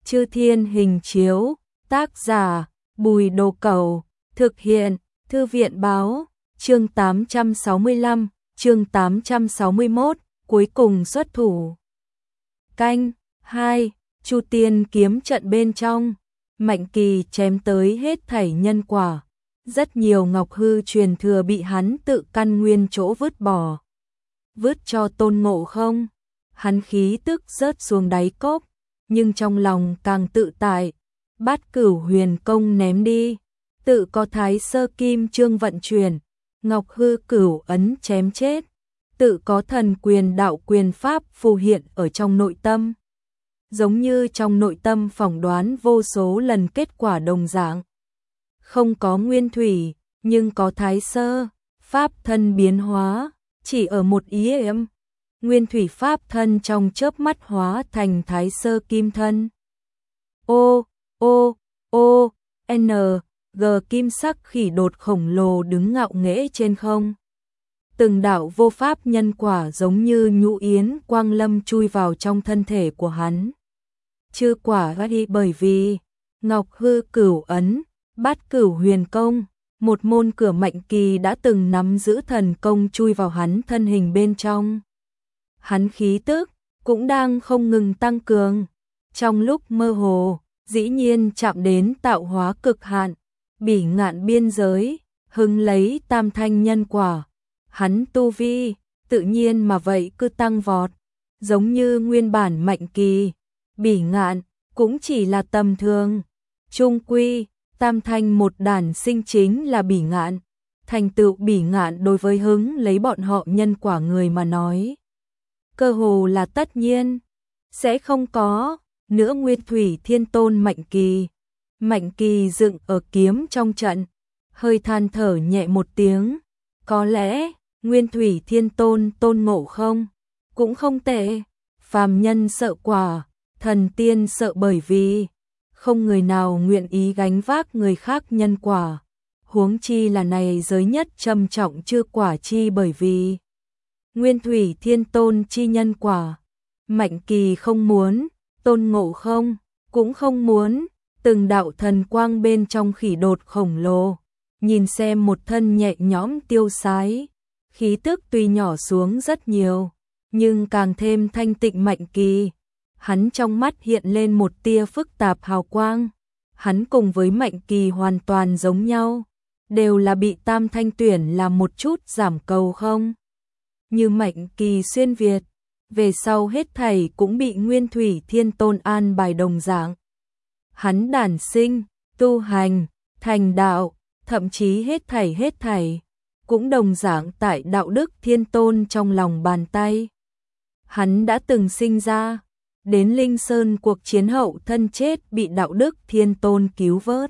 Chư Thiên Hình Chiếu, tác giả, Bùi Đồ Cẩu, thực hiện, Thư viện Báo, chương 865, chương 861, cuối cùng xuất thủ. Canh, 2, Chu Tiên kiếm trận bên trong, Mạnh Kỳ chém tới hết thảy nhân quả. Rất nhiều ngọc hư truyền thừa bị hắn tự căn nguyên chỗ vứt bỏ. Vứt cho Tôn Ngộ Không, hắn khí tức rớt xuống đáy cốc, nhưng trong lòng càng tự tại. Bát Cửu Huyền Công ném đi, tự có Thái Sơ Kim Chương vận chuyển, Ngọc Hư Cửu Ấn chém chết, tự có Thần Quyền Đạo Quyền Pháp phù hiện ở trong nội tâm. Giống như trong nội tâm phỏng đoán vô số lần kết quả đồng dạng. Không có nguyên thủy, nhưng có Thái Sơ, Pháp thân biến hóa, chỉ ở một ý êm. Nguyên thủy Pháp thân trong chớp mắt hóa thành Thái Sơ Kim thân. N, G kim sắc khỉ đột khổng lồ đứng ngạo nghễ trên không. Từng đạo vô pháp nhân quả giống như nhũ yến quang lâm chui vào trong thân thể của hắn. Chư quả đi bởi vì Ngọc Hư Cửu Ấn, Bát Cửu Huyền Công, một môn cửa Mạnh Kỳ đã từng nắm giữ thần công chui vào hắn thân hình bên trong. Hắn khí tức cũng đang không ngừng tăng cường. Trong lúc mơ hồ, dĩ nhiên chạm đến tạo hóa cực hạn, bỉ ngạn biên giới, hứng lấy tam thanh nhân quả. Hắn tu vi, tự nhiên mà vậy cứ tăng vọt, giống như nguyên bản Mạnh Kỳ, bỉ ngạn, cũng chỉ là tầm thường. Trung quy, tam thanh một đản sinh chính là bỉ ngạn, thành tựu bỉ ngạn đối với hứng lấy bọn họ nhân quả người mà nói. Cơ hồ là tất nhiên, sẽ không có nữa Nguyên Thủy Thiên Tôn Mạnh Kỳ. Mạnh Kỳ dựng ở kiếm trong trận, hơi than thở nhẹ một tiếng, có lẽ Nguyên Thủy Thiên Tôn Tôn Ngộ Không cũng không tệ. Phàm nhân sợ quả, thần tiên sợ bởi vì không người nào nguyện ý gánh vác người khác nhân quả, huống chi là này giới nhất trầm trọng chưa quả chi bởi vì Nguyên Thủy Thiên Tôn chi nhân quả. Mạnh Kỳ không muốn, Tôn Ngộ Không cũng không muốn. Từng đạo thần quang bên trong khỉ đột khổng lồ, nhìn xem một thân nhẹ nhõm tiêu sái, khí tức tuy nhỏ xuống rất nhiều, nhưng càng thêm thanh tịnh. Mạnh Kỳ, hắn trong mắt hiện lên một tia phức tạp hào quang. Hắn cùng với Mạnh Kỳ hoàn toàn giống nhau, đều là bị tam thanh tuyển làm một chút giảm cầu không. Như Mạnh Kỳ xuyên Việt, về sau hết thảy cũng bị Nguyên Thủy Thiên Tôn an bài đồng dạng. Hắn đản sinh, tu hành, thành đạo, thậm chí hết thảy, cũng đồng dạng tại đạo đức Thiên Tôn trong lòng bàn tay. Hắn đã từng sinh ra, đến Linh Sơn cuộc chiến hậu thân chết bị đạo đức Thiên Tôn cứu vớt.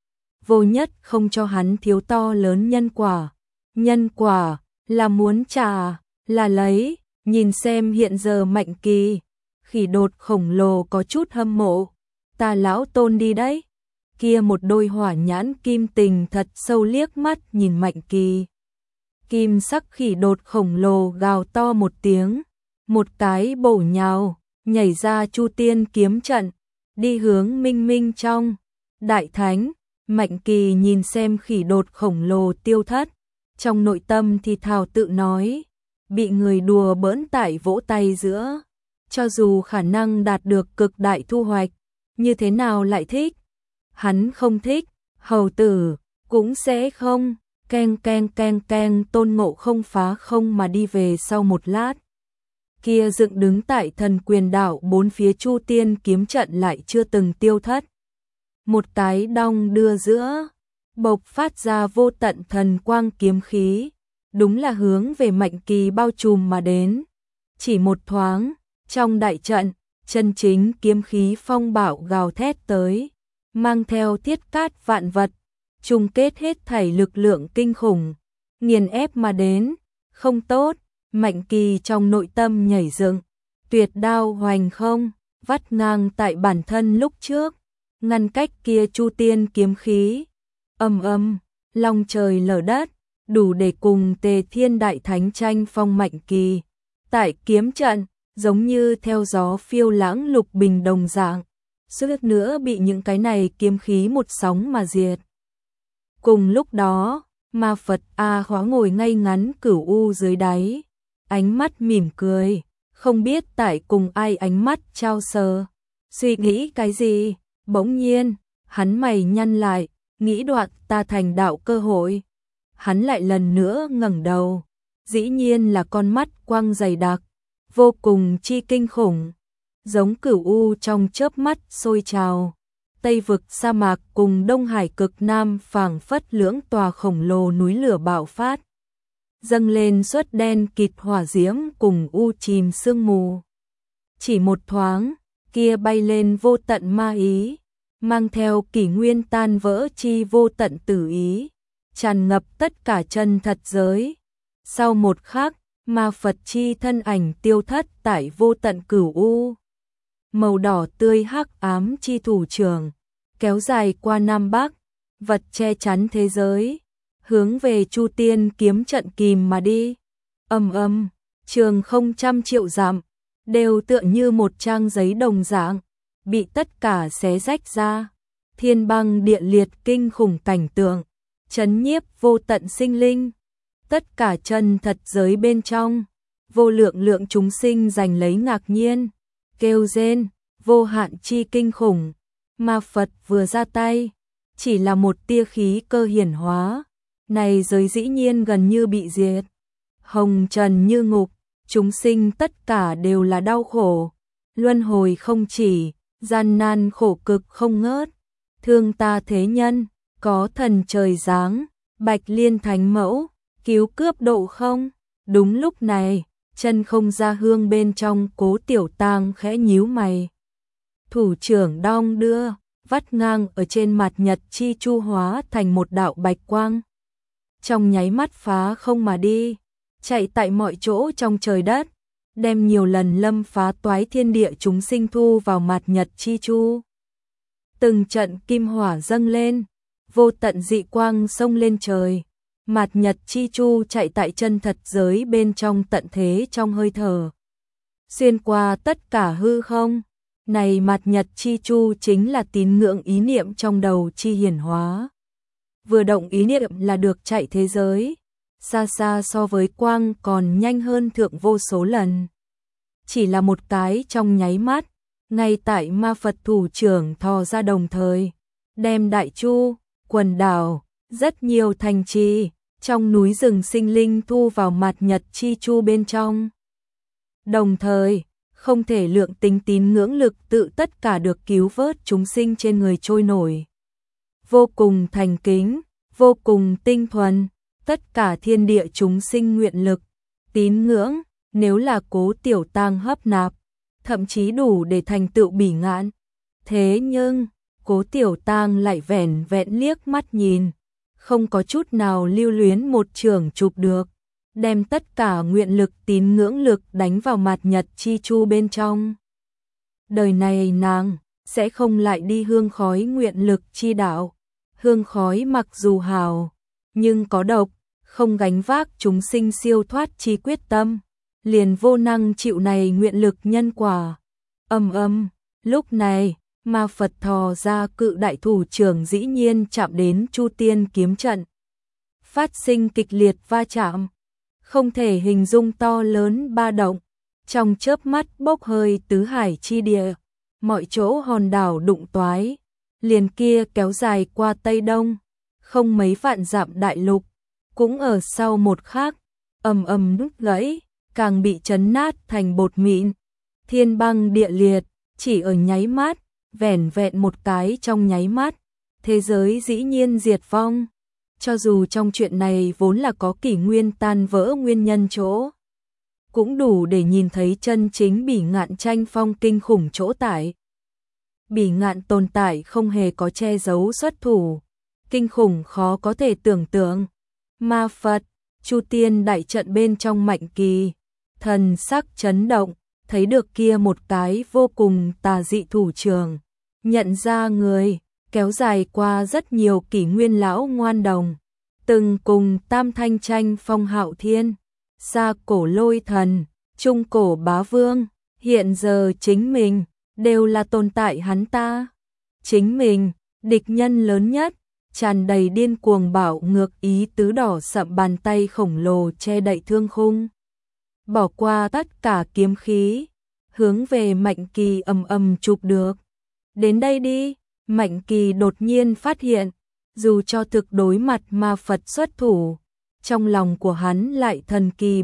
Vô nhất không cho hắn thiếu to lớn nhân quả. Nhân quả là muốn trả, là lấy. Nhìn xem hiện giờ Mạnh Kỳ, khỉ đột khổng lồ có chút hâm mộ. Ta lão Tôn đi đấy. Kia một đôi hỏa nhãn kim tình thật sâu liếc mắt nhìn Mạnh Kỳ. Kim sắc khỉ đột khổng lồ gào to một tiếng, một cái bổ nhào, nhảy ra Chu Tiên kiếm trận, đi hướng Minh Minh trong đại thánh. Mạnh Kỳ nhìn xem khỉ đột khổng lồ tiêu thất, trong nội tâm thì thào tự nói, bị người đùa bỡn tại vỗ tay giữa, cho dù khả năng đạt được cực đại thu hoạch, như thế nào lại thích. Hắn không thích, hầu tử cũng sẽ không. Keng keng keng keng. Tôn Ngộ Không phá không mà đi về sau một lát. Kia dựng đứng tại Thần Quyền Đảo bốn phía Chu Tiên kiếm trận lại chưa từng tiêu thất. Một cái đong đưa giữa, bộc phát ra vô tận thần quang kiếm khí, đúng là hướng về Mạnh Kỳ bao trùm mà đến. Chỉ một thoáng, trong đại trận, chân chính kiếm khí phong bạo gào thét tới, mang theo thiết cát vạn vật, chung kết hết thảy lực lượng kinh khủng, nghiền ép mà đến. Không tốt. Mạnh Kỳ trong nội tâm nhảy dựng, tuyệt đao hoành không, vắt ngang tại bản thân lúc trước, ngăn cách kia Chu Tiên kiếm khí. Ầm ầm, long trời lở đất, đủ để cùng Tề Thiên Đại Thánh tranh phong. Mạnh Kỳ tại kiếm trận giống như theo gió phiêu lãng lục bình đồng dạng, suýt nữa bị những cái này kiếm khí một sóng mà diệt. Cùng lúc đó, Ma Phật A Khóa ngồi ngay ngắn cửu u dưới đáy, ánh mắt mỉm cười, không biết tại cùng ai ánh mắt trao sờ, suy nghĩ cái gì, bỗng nhiên, hắn mày nhăn lại, nghĩ đoạn ta thành đạo cơ hội. Hắn lại lần nữa ngẩng đầu, dĩ nhiên là con mắt quang dày đặc, vô cùng chi kinh khủng, giống cửu u trong chớp mắt sôi trào. Tây vực sa mạc cùng Đông Hải cực Nam phảng phất lưỡng tòa khổng lồ núi lửa bạo phát, dâng lên suốt đen kịt hỏa diễm cùng u chìm sương mù. Chỉ một thoáng, kia bay lên vô tận ma ý, mang theo kỷ nguyên tan vỡ chi vô tận tử ý, tràn ngập tất cả chân thật giới. Sau một khắc, Ma Phật chi thân ảnh tiêu thất tại vô tận cửu u. Màu đỏ tươi hắc ám chi thủ trưởng, kéo dài qua Nam Bắc, vật che chắn thế giới, hướng về Chu Tiên kiếm trận kìm mà đi. Ầm ầm, trường không trăm triệu dặm, đều tựa như một trang giấy đồng dạng, bị tất cả xé rách ra. Thiên băng địa liệt kinh khủng cảnh tượng, chấn nhiếp vô tận sinh linh. Tất cả chân thật giới bên trong, vô lượng lượng chúng sinh giành lấy ngạc nhiên, kêu rên, vô hạn chi kinh khủng. Ma Phật vừa ra tay, chỉ là một tia khí cơ hiển hóa, này giới dĩ nhiên gần như bị diệt. Hồng trần như ngục, chúng sinh tất cả đều là đau khổ, luân hồi không chỉ, gian nan khổ cực không ngớt. Thương ta thế nhân, có thần trời giáng, Bạch Liên Thánh Mẫu, cứu cướp độ không? Đúng lúc này, chân không ra hương bên trong Cố Tiểu Tang khẽ nhíu mày. Thủ trưởng đong đưa, vắt ngang ở trên mặt nhật chi chu hóa thành một đạo bạch quang. Trong nháy mắt phá không mà đi, chạy tại mọi chỗ trong trời đất, đem nhiều lần lâm phá toái thiên địa chúng sinh thu vào mặt nhật chi chu. Từng trận kim hỏa dâng lên, vô tận dị quang xông lên trời. Mạt nhật chi chu chạy tại chân thật giới bên trong tận thế trong hơi thở, xuyên qua tất cả hư không. Này mạt nhật chi chu chính là tín ngưỡng ý niệm trong đầu chi hiển hóa. Vừa động ý niệm là được chạy thế giới, xa xa so với quang còn nhanh hơn thượng vô số lần. Chỉ là một cái trong nháy mắt, ngay tại Ma Phật thủ trưởng thò ra đồng thời, đem đại chu, quần đảo, rất nhiều thành trì, trong núi rừng sinh linh thu vào mạt nhật chi chu bên trong. Đồng thời, không thể lượng tính tín ngưỡng lực tự tất cả được cứu vớt chúng sinh trên người trôi nổi. Vô cùng thành kính, vô cùng tinh thuần, tất cả thiên địa chúng sinh nguyện lực, tín ngưỡng, nếu là Cố Tiểu Tang hấp nạp, thậm chí đủ để thành tựu bỉ ngạn. Thế nhưng, Cố Tiểu Tang lại vẻn vẹn liếc mắt nhìn, không có chút nào lưu luyến một trường chụp được, đem tất cả nguyện lực tín ngưỡng lực đánh vào mạt nhật chi chu bên trong. Đời này nàng sẽ không lại đi hương khói nguyện lực chi đạo. Hương khói mặc dù hào, nhưng có độc, không gánh vác chúng sinh siêu thoát chi quyết tâm, liền vô năng chịu này nguyện lực nhân quả. Ầm ầm, lúc này, Ma Phật thò ra cự đại thủ trưởng dĩ nhiên chạm đến Chu Tiên kiếm trận. Phát sinh kịch liệt va chạm, không thể hình dung to lớn ba động, trong chớp mắt bốc hơi tứ hải chi địa, mọi chỗ hòn đảo đụng toái, liền kia kéo dài qua Tây Đông, không mấy vạn dặm đại lục, cũng ở sau một khắc, ầm ầm đứt gãy, càng bị chấn nát thành bột mịn. Thiên băng địa liệt, chỉ ở nháy mắt, vẻn vẹn một cái trong nháy mắt, thế giới dĩ nhiên diệt vong. Cho dù trong chuyện này vốn là có kỷ nguyên tan vỡ nguyên nhân chỗ, cũng đủ để nhìn thấy chân chính bỉ ngạn tranh phong kinh khủng chỗ tại. Bỉ ngạn tồn tại không hề có che giấu xuất thủ, kinh khủng khó có thể tưởng tượng. Ma Phật, Chu Tiên đại trận bên trong Mạnh Kỳ, thần sắc chấn động, thấy được kia một cái vô cùng tà dị thủ trưởng, nhận ra người, kéo dài qua rất nhiều kỷ nguyên lão ngoan đồng, từng cùng Tam Thanh tranh phong Hạo Thiên, xa cổ Lôi Thần, trung cổ Bá Vương, hiện giờ chính mình đều là tồn tại hắn ta. Chính mình, địch nhân lớn nhất, tràn đầy điên cuồng bảo ngược ý tứ đỏ sậm bàn tay khổng lồ che đậy thương khung. Bỏ qua tất cả kiếm khí, hướng về Mạnh Kỳ ầm ầm chụp được. Đến đây đi, Mạnh Kỳ đột nhiên phát hiện, dù cho thực đối mặt ma Phật xuất thủ, trong lòng của hắn lại thần kỳ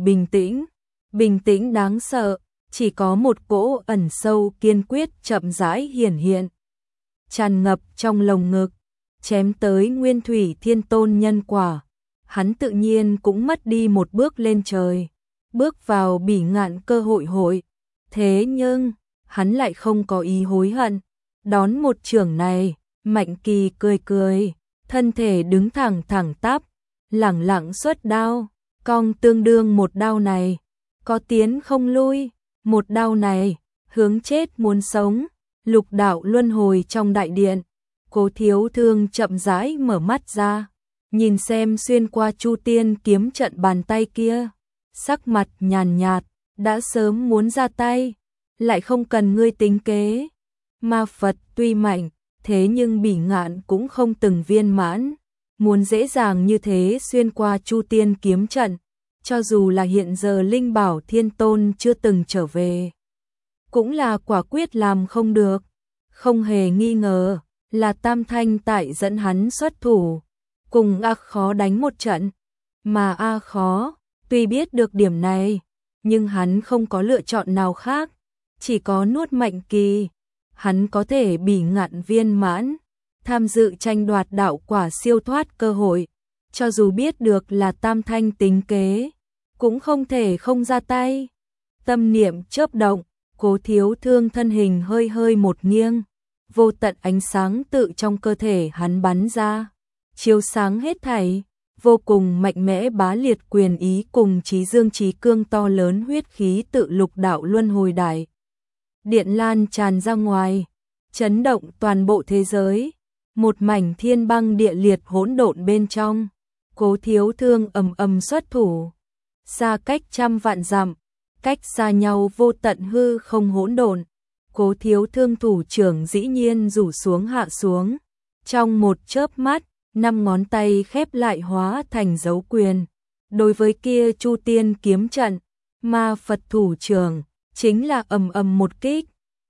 bình tĩnh đáng sợ, chỉ có một cỗ ẩn sâu kiên quyết chậm rãi hiển hiện. Tràn ngập trong lồng ngực, chém tới Nguyên Thủy Thiên Tôn nhân quả, hắn tự nhiên cũng mất đi một bước lên trời, bước vào bỉ ngạn cơ hội. Thế nhưng, hắn lại không có ý hối hận, đón một chưởng này, Mạnh Kỳ cười, thân thể đứng thẳng tắp, lẳng lặng xuất đao, cong tương đương một đao này, có tiến không lui, một đao này, hướng chết muốn sống, lục đạo luân hồi trong đại điện. Cố Thiếu Thương chậm rãi mở mắt ra, nhìn xem xuyên qua Chu Tiên kiếm trận bàn tay kia, sắc mặt nhàn nhạt, đã sớm muốn ra tay, lại không cần ngươi tính kế. Ma Phật tuy mạnh, thế nhưng bỉ ngạn cũng không từng viên mãn, muốn dễ dàng như thế xuyên qua Chu Tiên kiếm trận, cho dù là hiện giờ Linh Bảo Thiên Tôn chưa từng trở về, cũng là quả quyết làm không được. Không hề nghi ngờ, là Tam Thanh tại dẫn hắn xuất thủ, cùng A Khó đánh một trận, mà A Khó, tuy biết được điểm này, nhưng hắn không có lựa chọn nào khác, chỉ có nuốt Mạnh Kỳ, hắn có thể bỉ ngạn viên mãn, tham dự tranh đoạt đạo quả siêu thoát cơ hội, cho dù biết được là Tam Thanh tính kế, cũng không thể không ra tay. Tâm niệm chớp động, Cố Thiếu Thương thân hình hơi một nghiêng, vô tận ánh sáng tự trong cơ thể hắn bắn ra, chiếu sáng hết thảy, vô cùng mạnh mẽ bá liệt quyền ý cùng trí dương trí cương to lớn huyết khí tự lục đạo luân hồi đại điện lan tràn ra ngoài, chấn động toàn bộ thế giới, một mảnh thiên băng địa liệt hỗn độn bên trong. Cố Thiếu Thương ầm xuất thủ, xa cách trăm vạn dặm, cách xa nhau vô tận hư không hỗn độn. Cố Thiếu Thương thủ trưởng dĩ nhiên rủ xuống hạ xuống, trong một chớp mắt, 5 ngón tay khép lại hóa thành dấu quyền. Đối với kia Chu Tiên kiếm trận, ma Phật thủ trưởng chính là ầm một kích,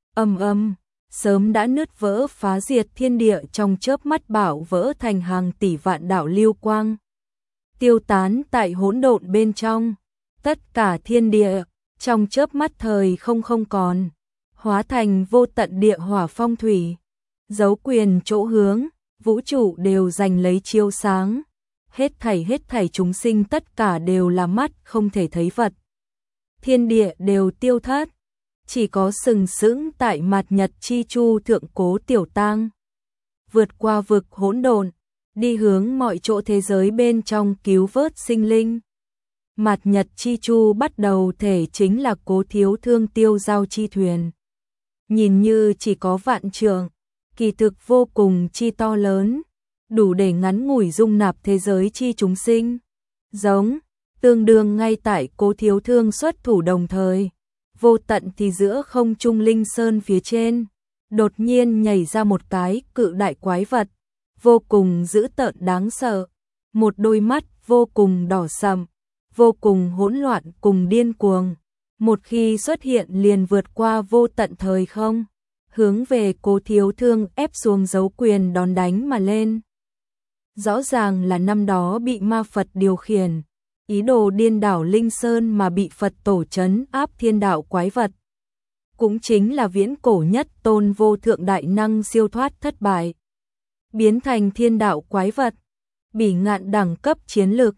sớm đã nứt vỡ phá diệt thiên địa trong chớp mắt bảo vỡ thành hàng tỷ vạn đạo lưu quang, tiêu tán tại hỗn độn bên trong, tất cả thiên địa trong chớp mắt thời không còn, hóa thành vô tận địa hỏa phong thủy, dấu quyền chỗ hướng, vũ trụ đều giành lấy chiếu sáng, hết thảy chúng sinh tất cả đều là mắt không thể thấy vật. Thiên địa đều tiêu thất, chỉ có sừng sững tại Mạt Nhật chi chu thượng Cố Tiểu Tang, vượt qua vực hỗn độn, đi hướng mọi chỗ thế giới bên trong cứu vớt sinh linh. Mạt Nhật chi chu bắt đầu thể chính là Cố Thiếu Thương tiêu giao chi thuyền. Nhìn như chỉ có vạn trượng, kỳ thực vô cùng chi to lớn, đủ để ngắn ngủi dung nạp thế giới chi chúng sinh. Giống, tương đương ngay tại Cố Thiếu Thương xuất thủ đồng thời, vô tận thì giữa không trung linh sơn phía trên, đột nhiên nhảy ra một cái cự đại quái vật, vô cùng dữ tợn đáng sợ, một đôi mắt vô cùng đỏ sậm, vô cùng hỗn loạn cùng điên cuồng, một khi xuất hiện liền vượt qua vô tận thời không, hướng về Cố Thiếu Thương ép xuống dấu quyền đón đánh mà lên. Rõ ràng là năm đó bị ma Phật điều khiển, ý đồ điên đảo Linh Sơn mà bị Phật tổ trấn áp thiên đạo quái vật. Cũng chính là viễn cổ nhất tôn vô thượng đại năng siêu thoát thất bại, biến thành thiên đạo quái vật, bỉ ngạn đẳng cấp chiến lực.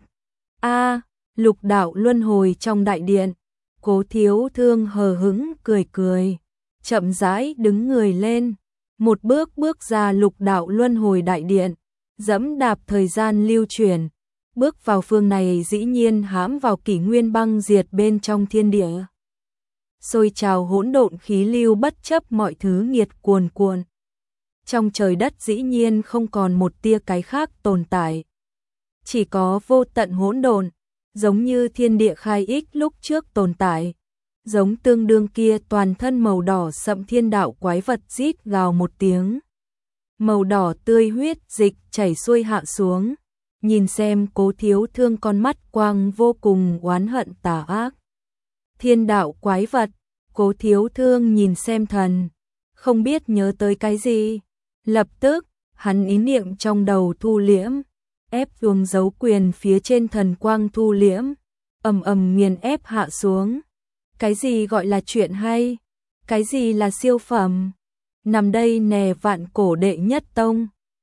Lục đạo luân hồi trong đại điện, Cố Thiếu Thương hờ hững cười, chậm rãi đứng người lên, một bước ra lục đạo luân hồi đại điện, dẫm đạp thời gian lưu chuyển, bước vào phương này dĩ nhiên hãm vào kỷ nguyên băng diệt bên trong thiên địa. Sôi trào hỗn độn khí lưu bất chấp mọi thứ nghiệt cuồn cuộn. Trong trời đất dĩ nhiên không còn một tia cái khác tồn tại. Chỉ có vô tận hỗn độn, giống như thiên địa khai ích lúc trước tồn tại. giống tương đương kia toàn thân màu đỏ sậm thiên đạo quái vật rít gào một tiếng. Màu đỏ tươi huyết dịch chảy xuôi hạ xuống, nhìn xem Cố Thiếu Thương con mắt quang vô cùng oán hận tà ác. Thiên đạo quái vật, Cố Thiếu Thương nhìn xem thần, không biết nhớ tới cái gì. Lập tức, hắn ý niệm trong đầu thu liễm, ép chuông dấu quyền phía trên thần quang thu liễm, ầm ầm nghiền ép hạ xuống. Cái gì gọi là chuyện hay? Cái gì là siêu phẩm? Nằm đây nè vạn cổ đệ nhất tông,